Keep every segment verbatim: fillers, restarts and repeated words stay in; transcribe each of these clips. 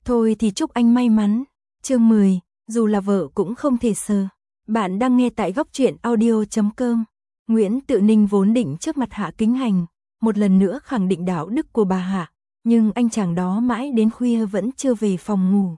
Thôi thì chúc anh may mắn. Chương mười, dù là vợ cũng không thể sờ. Bạn đang nghe tại góc truyện audio chấm com. Nguyễn Tự Ninh vốn định trước mặt Hạ Kính Hành, một lần nữa khẳng định đạo đức của bà Hạ, nhưng anh chàng đó mãi đến khuya vẫn chưa về phòng ngủ.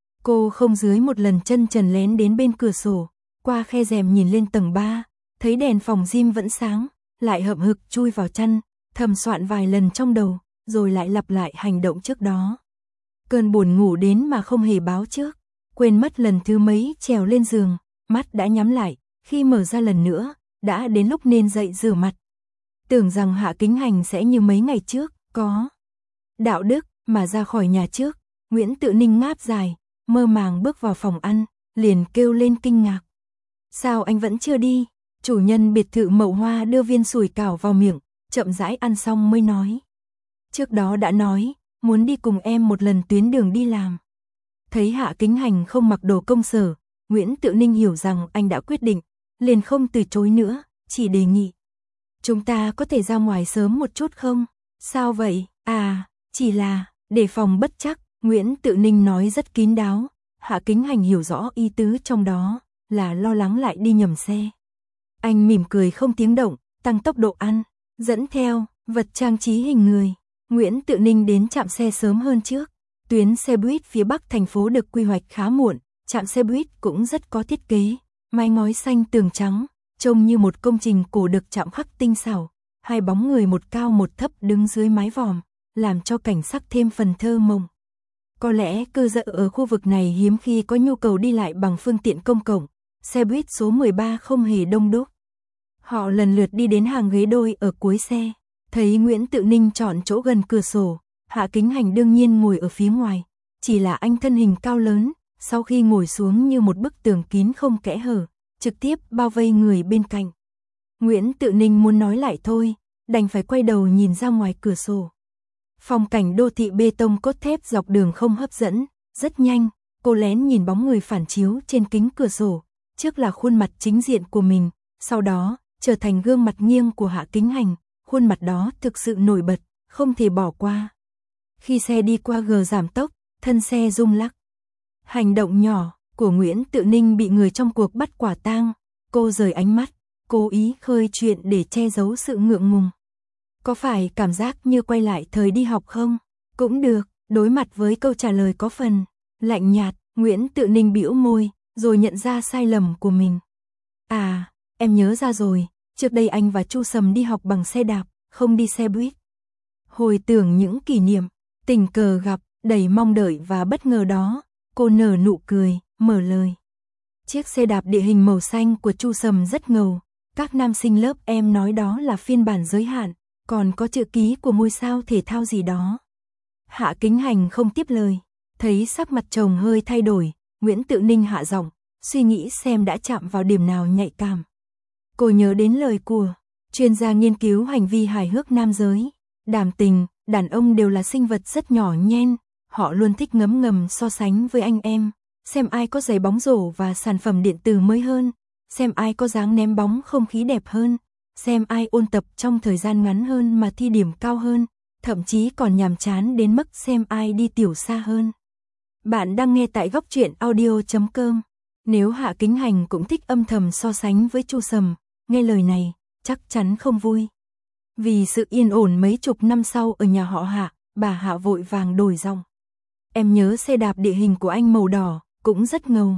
Cô không dưới một lần chân trần lén đến bên cửa sổ, qua khe rèm nhìn lên tầng ba, thấy đèn phòng gym vẫn sáng, lại hậm hực chui vào chăn, thầm soạn vài lần trong đầu, rồi lại lặp lại hành động trước đó. Cơn buồn ngủ đến mà không hề báo trước, quên mất lần thứ mấy trèo lên giường, mắt đã nhắm lại, khi mở ra lần nữa, đã đến lúc nên dậy rửa mặt. Tưởng rằng Hạ Kính Hành sẽ như mấy ngày trước, có đạo đức mà ra khỏi nhà trước. Nguyễn Tự Ninh ngáp dài, mơ màng bước vào phòng ăn, liền kêu lên kinh ngạc. Sao anh vẫn chưa đi? Chủ nhân biệt thự Mậu Hoa đưa viên sủi cảo vào miệng, chậm rãi ăn xong mới nói. Trước đó đã nói, muốn đi cùng em một lần tuyến đường đi làm. Thấy Hạ Kính Hành không mặc đồ công sở, Nguyễn Tự Ninh hiểu rằng anh đã quyết định, liền không từ chối nữa, chỉ đề nghị. Chúng ta có thể ra ngoài sớm một chút không? Sao vậy? À, chỉ là, để phòng bất chắc, Nguyễn Tự Ninh nói rất kín đáo. Hạ Kính Hành hiểu rõ ý tứ trong đó, là lo lắng lại đi nhầm xe. Anh mỉm cười không tiếng động, tăng tốc độ ăn, dẫn theo, vật trang trí hình người. Nguyễn Tự Ninh đến trạm xe sớm hơn trước. Tuyến xe buýt phía bắc thành phố được quy hoạch khá muộn, trạm xe buýt cũng rất có thiết kế, mái ngói xanh tường trắng, trông như một công trình cổ được chạm khắc tinh xảo. Hai bóng người một cao một thấp đứng dưới mái vòm, làm cho cảnh sắc thêm phần thơ mộng. Có lẽ cư dân ở khu vực này hiếm khi có nhu cầu đi lại bằng phương tiện công cộng, xe buýt số mười ba không hề đông đúc. Họ lần lượt đi đến hàng ghế đôi ở cuối xe, thấy Nguyễn Tự Ninh chọn chỗ gần cửa sổ, Hạ Kính Hành đương nhiên ngồi ở phía ngoài, chỉ là anh thân hình cao lớn, sau khi ngồi xuống như một bức tường kín không kẽ hở, trực tiếp bao vây người bên cạnh. Nguyễn Tự Ninh muốn nói lại thôi, đành phải quay đầu nhìn ra ngoài cửa sổ. Phong cảnh đô thị bê tông cốt thép dọc đường không hấp dẫn, rất nhanh, cô lén nhìn bóng người phản chiếu trên kính cửa sổ, trước là khuôn mặt chính diện của mình, sau đó, trở thành gương mặt nghiêng của Hạ Kính Hành, khuôn mặt đó thực sự nổi bật, không thể bỏ qua. Khi xe đi qua gờ giảm tốc, thân xe rung lắc. Hành động nhỏ của Nguyễn Tự Ninh bị người trong cuộc bắt quả tang, cô rời ánh mắt, cố ý khơi chuyện để che giấu sự ngượng ngùng. Có phải cảm giác như quay lại thời đi học không? Cũng được, đối mặt với câu trả lời có phần lạnh nhạt, Nguyễn Tự Ninh bĩu môi, rồi nhận ra sai lầm của mình. À, em nhớ ra rồi, trước đây anh và Chu Sầm đi học bằng xe đạp, không đi xe buýt. Hồi tưởng những kỷ niệm, tình cờ gặp, đầy mong đợi và bất ngờ đó, cô nở nụ cười, mở lời. Chiếc xe đạp địa hình màu xanh của Chu Sầm rất ngầu, các nam sinh lớp em nói đó là phiên bản giới hạn, còn có chữ ký của ngôi sao thể thao gì đó. Hạ Kính Hành không tiếp lời, thấy sắc mặt chồng hơi thay đổi, Nguyễn Tự Ninh hạ giọng, suy nghĩ xem đã chạm vào điểm nào nhạy cảm. Cô nhớ đến lời của chuyên gia nghiên cứu hành vi hài hước nam giới, đàm tình, đàn ông đều là sinh vật rất nhỏ nhen, họ luôn thích ngấm ngầm so sánh với anh em, xem ai có giày bóng rổ và sản phẩm điện tử mới hơn, xem ai có dáng ném bóng không khí đẹp hơn, xem ai ôn tập trong thời gian ngắn hơn mà thi điểm cao hơn, thậm chí còn nhàm chán đến mức xem ai đi tiểu xa hơn. Bạn đang nghe tại góc truyện audio chấm com. Nếu Hạ Kính Hành cũng thích âm thầm so sánh với Chu Sầm, nghe lời này, chắc chắn không vui. Vì sự yên ổn mấy chục năm sau ở nhà họ Hạ, bà Hạ vội vàng đổi giọng. Em nhớ xe đạp địa hình của anh màu đỏ, cũng rất ngầu.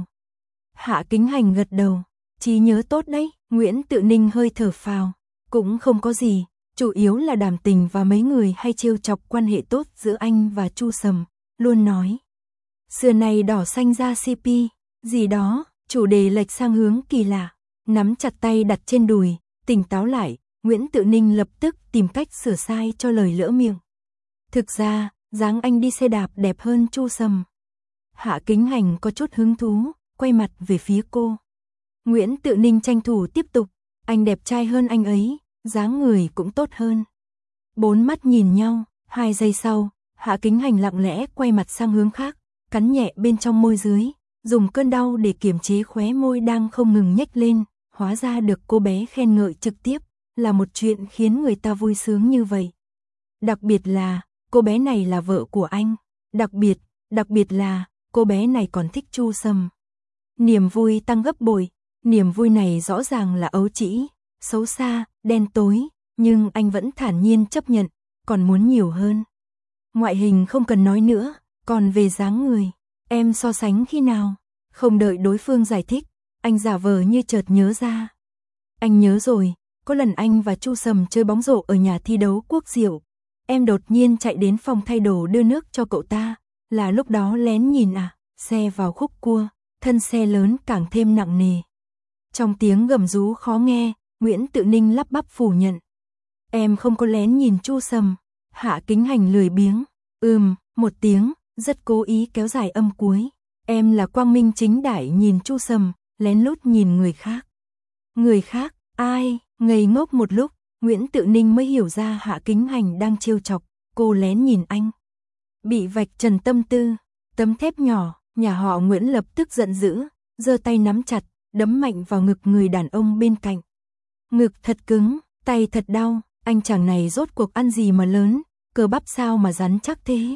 Hạ Kính Hành gật đầu, trí nhớ tốt đấy. Nguyễn Tự Ninh hơi thở phào, cũng không có gì, chủ yếu là đàm tình và mấy người hay trêu chọc quan hệ tốt giữa anh và Chu Sầm, luôn nói. Xưa này đỏ xanh ra xê pê, gì đó, chủ đề lệch sang hướng kỳ lạ, nắm chặt tay đặt trên đùi, tỉnh táo lại, Nguyễn Tự Ninh lập tức tìm cách sửa sai cho lời lỡ miệng. Thực ra, dáng anh đi xe đạp đẹp hơn Chu Sầm. Hạ Kính Hành có chút hứng thú, quay mặt về phía cô. Nguyễn Tự Ninh tranh thủ tiếp tục, anh đẹp trai hơn anh ấy, dáng người cũng tốt hơn. Bốn mắt nhìn nhau, hai giây sau, Hạ Kính Hành lặng lẽ quay mặt sang hướng khác, cắn nhẹ bên trong môi dưới, dùng cơn đau để kiềm chế khóe môi đang không ngừng nhếch lên, hóa ra được cô bé khen ngợi trực tiếp, là một chuyện khiến người ta vui sướng như vậy. Đặc biệt là, cô bé này là vợ của anh, đặc biệt, đặc biệt là cô bé này còn thích Chu Sầm. Niềm vui tăng gấp bội, niềm vui này rõ ràng là ấu trĩ, xấu xa, đen tối, nhưng anh vẫn thản nhiên chấp nhận, còn muốn nhiều hơn. Ngoại hình không cần nói nữa, còn về dáng người, em so sánh khi nào? Không đợi đối phương giải thích, anh giả vờ như chợt nhớ ra. Anh nhớ rồi, có lần anh và Chu Sầm chơi bóng rổ ở nhà thi đấu quốc diệu. Em đột nhiên chạy đến phòng thay đồ đưa nước cho cậu ta, là lúc đó lén nhìn à, xe vào khúc cua, thân xe lớn càng thêm nặng nề. Trong tiếng gầm rú khó nghe, Nguyễn Tự Ninh lắp bắp phủ nhận. Em không có lén nhìn Chu Sầm. Hạ Kính Hành lười biếng. Ừm, một tiếng, rất cố ý kéo dài âm cuối. Em là quang minh chính đại nhìn Chu Sầm, lén lút nhìn người khác. Người khác, ai? Ngây ngốc một lúc, Nguyễn Tự Ninh mới hiểu ra Hạ Kính Hành đang trêu chọc, cô lén nhìn anh. Bị vạch trần tâm tư, tấm thép nhỏ, nhà họ Nguyễn lập tức giận dữ, giơ tay nắm chặt, đấm mạnh vào ngực người đàn ông bên cạnh. Ngực thật cứng, tay thật đau, anh chàng này rốt cuộc ăn gì mà lớn, cơ bắp sao mà rắn chắc thế.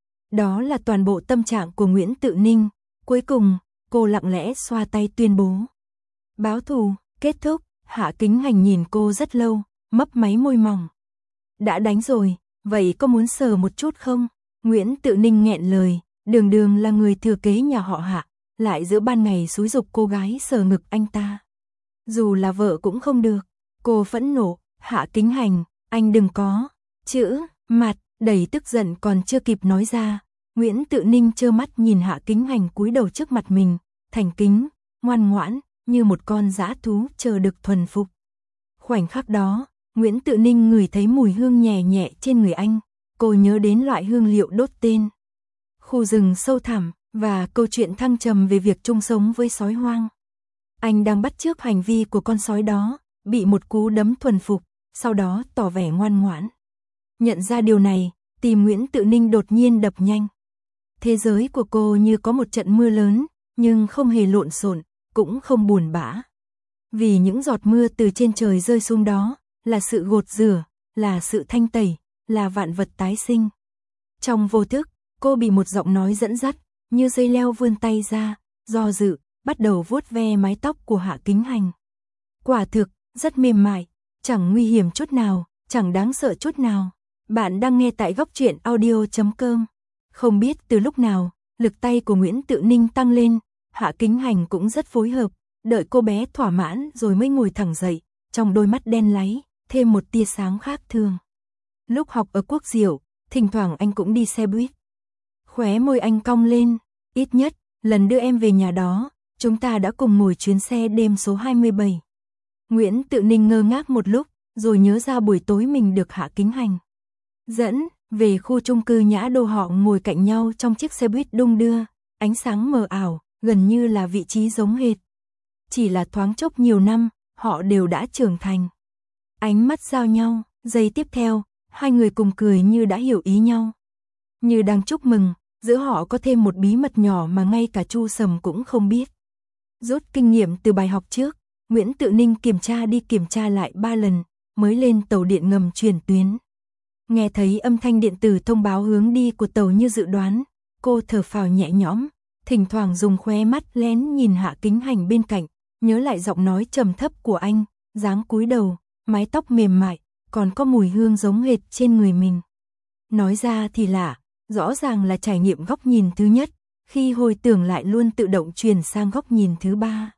Đó là toàn bộ tâm trạng của Nguyễn Tự Ninh, cuối cùng, cô lặng lẽ xoa tay tuyên bố. Báo thù, kết thúc. Hạ Kính Hành nhìn cô rất lâu, mấp máy môi mỏng. Đã đánh rồi, vậy có muốn sờ một chút không? Nguyễn Tự Ninh nghẹn lời, đường đường là người thừa kế nhà họ Hạ, lại giữa ban ngày xúi giục cô gái sờ ngực anh ta. Dù là vợ cũng không được, cô phẫn nộ, Hạ Kính Hành, anh đừng có, chữ, mặt, đầy tức giận còn chưa kịp nói ra. Nguyễn Tự Ninh trơ mắt nhìn Hạ Kính Hành cúi đầu trước mặt mình, thành kính, ngoan ngoãn, như một con dã thú chờ được thuần phục. Khoảnh khắc đó, Nguyễn Tự Ninh ngửi thấy mùi hương nhẹ nhẹ trên người anh, cô nhớ đến loại hương liệu đốt tên. Khu rừng sâu thẳm, và câu chuyện thăng trầm về việc chung sống với sói hoang. Anh đang bắt chước hành vi của con sói đó, bị một cú đấm thuần phục, sau đó tỏ vẻ ngoan ngoãn. Nhận ra điều này, tim Nguyễn Tự Ninh đột nhiên đập nhanh. Thế giới của cô như có một trận mưa lớn, nhưng không hề lộn xộn, cũng không buồn bã. Vì những giọt mưa từ trên trời rơi xuống đó, là sự gột rửa, là sự thanh tẩy, là vạn vật tái sinh. Trong vô thức, cô bị một giọng nói dẫn dắt, như dây leo vươn tay ra, do dự, bắt đầu vuốt ve mái tóc của Hạ Kính Hành. Quả thực, rất mềm mại, chẳng nguy hiểm chút nào, chẳng đáng sợ chút nào. Bạn đang nghe tại góc truyện audio chấm com. Không biết từ lúc nào, lực tay của Nguyễn Tự Ninh tăng lên, Hạ Kính Hành cũng rất phối hợp, đợi cô bé thỏa mãn rồi mới ngồi thẳng dậy, trong đôi mắt đen láy, thêm một tia sáng khác thường. Lúc học ở Quốc Diệu, thỉnh thoảng anh cũng đi xe buýt. Khóe môi anh cong lên, ít nhất, lần đưa em về nhà đó, chúng ta đã cùng ngồi chuyến xe đêm số hai mươi bảy. Nguyễn Tự Ninh ngơ ngác một lúc, rồi nhớ ra buổi tối mình được Hạ Kính Hành dẫn về khu chung cư Nhã Đô, họ ngồi cạnh nhau trong chiếc xe buýt đung đưa, ánh sáng mờ ảo, gần như là vị trí giống hệt. Chỉ là thoáng chốc nhiều năm, họ đều đã trưởng thành. Ánh mắt giao nhau, giây tiếp theo, hai người cùng cười như đã hiểu ý nhau. Như đang chúc mừng, giữa họ có thêm một bí mật nhỏ mà ngay cả Chu Sầm cũng không biết. Rút kinh nghiệm từ bài học trước, Nguyễn Tự Ninh kiểm tra đi kiểm tra lại ba lần, mới lên tàu điện ngầm chuyển tuyến. Nghe thấy âm thanh điện tử thông báo hướng đi của tàu như dự đoán, cô thở phào nhẹ nhõm, thỉnh thoảng dùng khóe mắt lén nhìn Hạ Kính Hành bên cạnh, nhớ lại giọng nói trầm thấp của anh, dáng cúi đầu, mái tóc mềm mại, còn có mùi hương giống hệt trên người mình. Nói ra thì lạ, rõ ràng là trải nghiệm góc nhìn thứ nhất, khi hồi tưởng lại luôn tự động truyền sang góc nhìn thứ ba.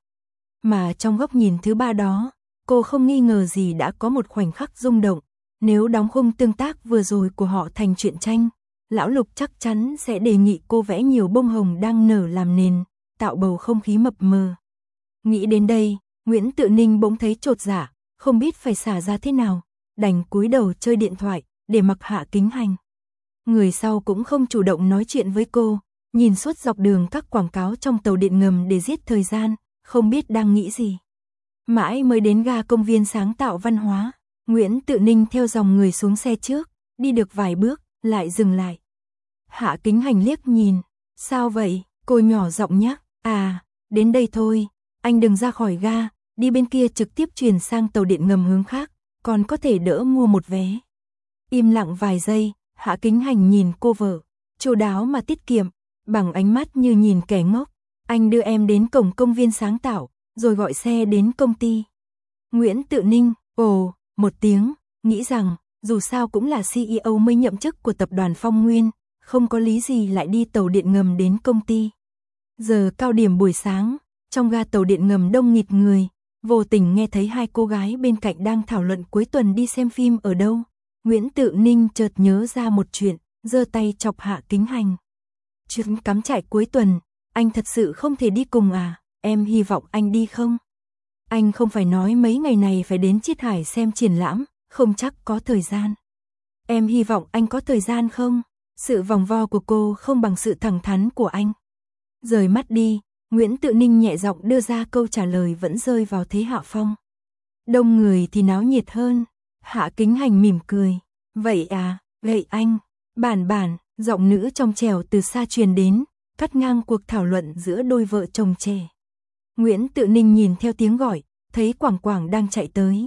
Mà trong góc nhìn thứ ba đó, cô không nghi ngờ gì đã có một khoảnh khắc rung động. Nếu đóng khung tương tác vừa rồi của họ thành truyện tranh, Lão Lục chắc chắn sẽ đề nghị cô vẽ nhiều bông hồng đang nở làm nền, tạo bầu không khí mập mờ. Nghĩ đến đây, Nguyễn Tự Ninh bỗng thấy chột dạ, không biết phải xả ra thế nào, đành cúi đầu chơi điện thoại, để mặc Hạ Kính Hành. Người sau cũng không chủ động nói chuyện với cô, nhìn suốt dọc đường các quảng cáo trong tàu điện ngầm để giết thời gian, không biết đang nghĩ gì. Mãi mới đến ga công viên sáng tạo văn hóa, Nguyễn Tự Ninh theo dòng người xuống xe trước, đi được vài bước, lại dừng lại. Hạ Kính Hành liếc nhìn, sao vậy, cô nhỏ giọng nhắc, à, đến đây thôi, anh đừng ra khỏi ga, đi bên kia trực tiếp chuyển sang tàu điện ngầm hướng khác, còn có thể đỡ mua một vé. Im lặng vài giây, Hạ Kính Hành nhìn cô vợ, chu đáo mà tiết kiệm, bằng ánh mắt như nhìn kẻ ngốc. Anh đưa em đến cổng công viên sáng tạo, rồi gọi xe đến công ty. Nguyễn Tự Ninh, ồ, một tiếng, nghĩ rằng, dù sao cũng là xê e ô mới nhậm chức của tập đoàn Phong Nguyên, không có lý gì lại đi tàu điện ngầm đến công ty. Giờ cao điểm buổi sáng, trong ga tàu điện ngầm đông nghịt người, vô tình nghe thấy hai cô gái bên cạnh đang thảo luận cuối tuần đi xem phim ở đâu. Nguyễn Tự Ninh chợt nhớ ra một chuyện, giơ tay chọc Hạ Kính Hành. Chuyến cắm trại cuối tuần, anh thật sự không thể đi cùng à, em hy vọng anh đi không? Anh không phải nói mấy ngày này phải đến Chiết Hải xem triển lãm, không chắc có thời gian. Em hy vọng anh có thời gian không? Sự vòng vo của cô không bằng sự thẳng thắn của anh. Rời mắt đi, Nguyễn Tự Ninh nhẹ giọng đưa ra câu trả lời vẫn rơi vào thế hạ phong. Đông người thì náo nhiệt hơn. Hạ Kính Hành mỉm cười. Vậy à, vậy anh. Bản bản, giọng nữ trong trẻo từ xa truyền đến, cắt ngang cuộc thảo luận giữa đôi vợ chồng trẻ. Nguyễn Tự Ninh nhìn theo tiếng gọi, thấy Quảng Quảng đang chạy tới.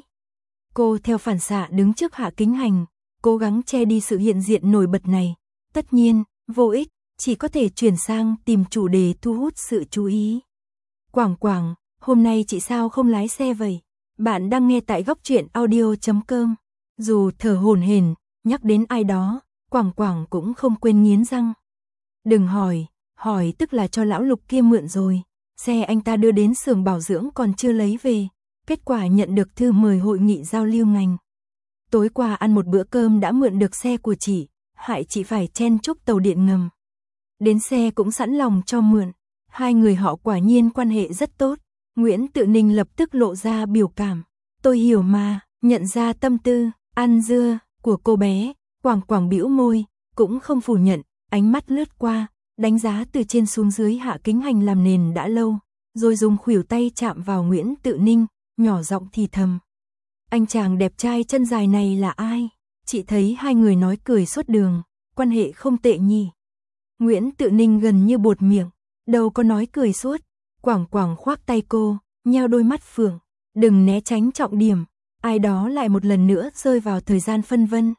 Cô theo phản xạ đứng trước Hạ Kính Hành, cố gắng che đi sự hiện diện nổi bật này. Tất nhiên, vô ích, chỉ có thể chuyển sang tìm chủ đề thu hút sự chú ý. Quảng Quảng, hôm nay chị sao không lái xe vậy? Bạn đang nghe tại góc truyện audio chấm com. Dù thở hổn hển, nhắc đến ai đó, Quảng Quảng cũng không quên nghiến răng. Đừng hỏi, hỏi tức là cho lão Lục kia mượn rồi. Xe anh ta đưa đến xưởng bảo dưỡng còn chưa lấy về. Kết quả nhận được thư mời hội nghị giao lưu ngành. Tối qua ăn một bữa cơm đã mượn được xe của chị, hại chị phải chen chúc tàu điện ngầm. Đến xe cũng sẵn lòng cho mượn. Hai người họ quả nhiên quan hệ rất tốt. Nguyễn Tự Ninh lập tức lộ ra biểu cảm. Tôi hiểu mà, nhận ra tâm tư, ăn dưa, của cô bé. Quảng Quảng bĩu môi, cũng không phủ nhận, ánh mắt lướt qua, đánh giá từ trên xuống dưới Hạ Kính Hành làm nền đã lâu, rồi dùng khuỷu tay chạm vào Nguyễn Tự Ninh, nhỏ giọng thì thầm. Anh chàng đẹp trai chân dài này là ai? Chị thấy hai người nói cười suốt đường, quan hệ không tệ nhỉ. Nguyễn Tự Ninh gần như buột miệng, đâu có nói cười suốt. Quảng Quảng khoác tay cô, nheo đôi mắt phượng, đừng né tránh trọng điểm. Ai đó lại một lần nữa rơi vào thời gian phân vân.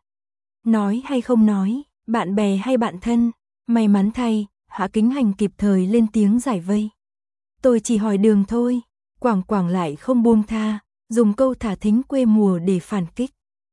Nói hay không nói, bạn bè hay bạn thân, may mắn thay, Hạ Kính Hành kịp thời lên tiếng giải vây. Tôi chỉ hỏi đường thôi. Quảng Quảng lại không buông tha, dùng câu thả thính quê mùa để phản kích.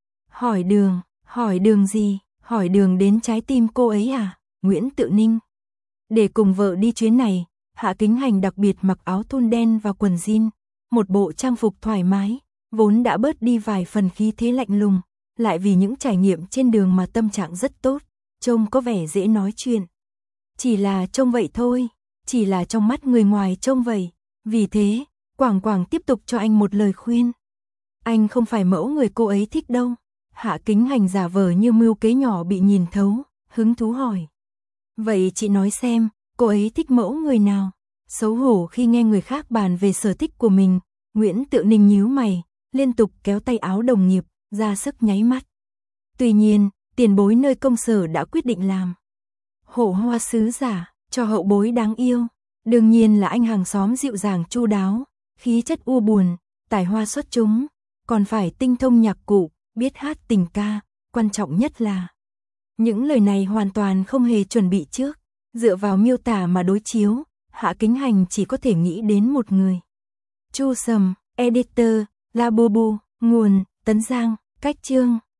Hỏi đường, hỏi đường gì, hỏi đường đến trái tim cô ấy à? Nguyễn Tự Ninh. Để cùng vợ đi chuyến này, Hạ Kính Hành đặc biệt mặc áo thun đen và quần jean, một bộ trang phục thoải mái, vốn đã bớt đi vài phần khí thế lạnh lùng, lại vì những trải nghiệm trên đường mà tâm trạng rất tốt, trông có vẻ dễ nói chuyện. Chỉ là trông vậy thôi, chỉ là trong mắt người ngoài trông vậy, vì thế, Quảng Quảng tiếp tục cho anh một lời khuyên. Anh không phải mẫu người cô ấy thích đâu. Hạ Kính Hành giả vờ như mưu kế nhỏ bị nhìn thấu, hứng thú hỏi. Vậy chị nói xem, cô ấy thích mẫu người nào? Xấu hổ khi nghe người khác bàn về sở thích của mình, Nguyễn Tự Ninh nhíu mày, liên tục kéo tay áo đồng nghiệp, ra sức nháy mắt. Tuy nhiên, tiền bối nơi công sở đã quyết định làm hổ hoa sứ giả, cho hậu bối đáng yêu. Đương nhiên là anh hàng xóm dịu dàng chu đáo, khí chất u buồn, tài hoa xuất chúng, còn phải tinh thông nhạc cụ, biết hát tình ca, quan trọng nhất là. Những lời này hoàn toàn không hề chuẩn bị trước, dựa vào miêu tả mà đối chiếu, Hạ Kính Hành chỉ có thể nghĩ đến một người. Chu Sầm, editor, Labubu, nguồn, Tấn Giang, cách chương.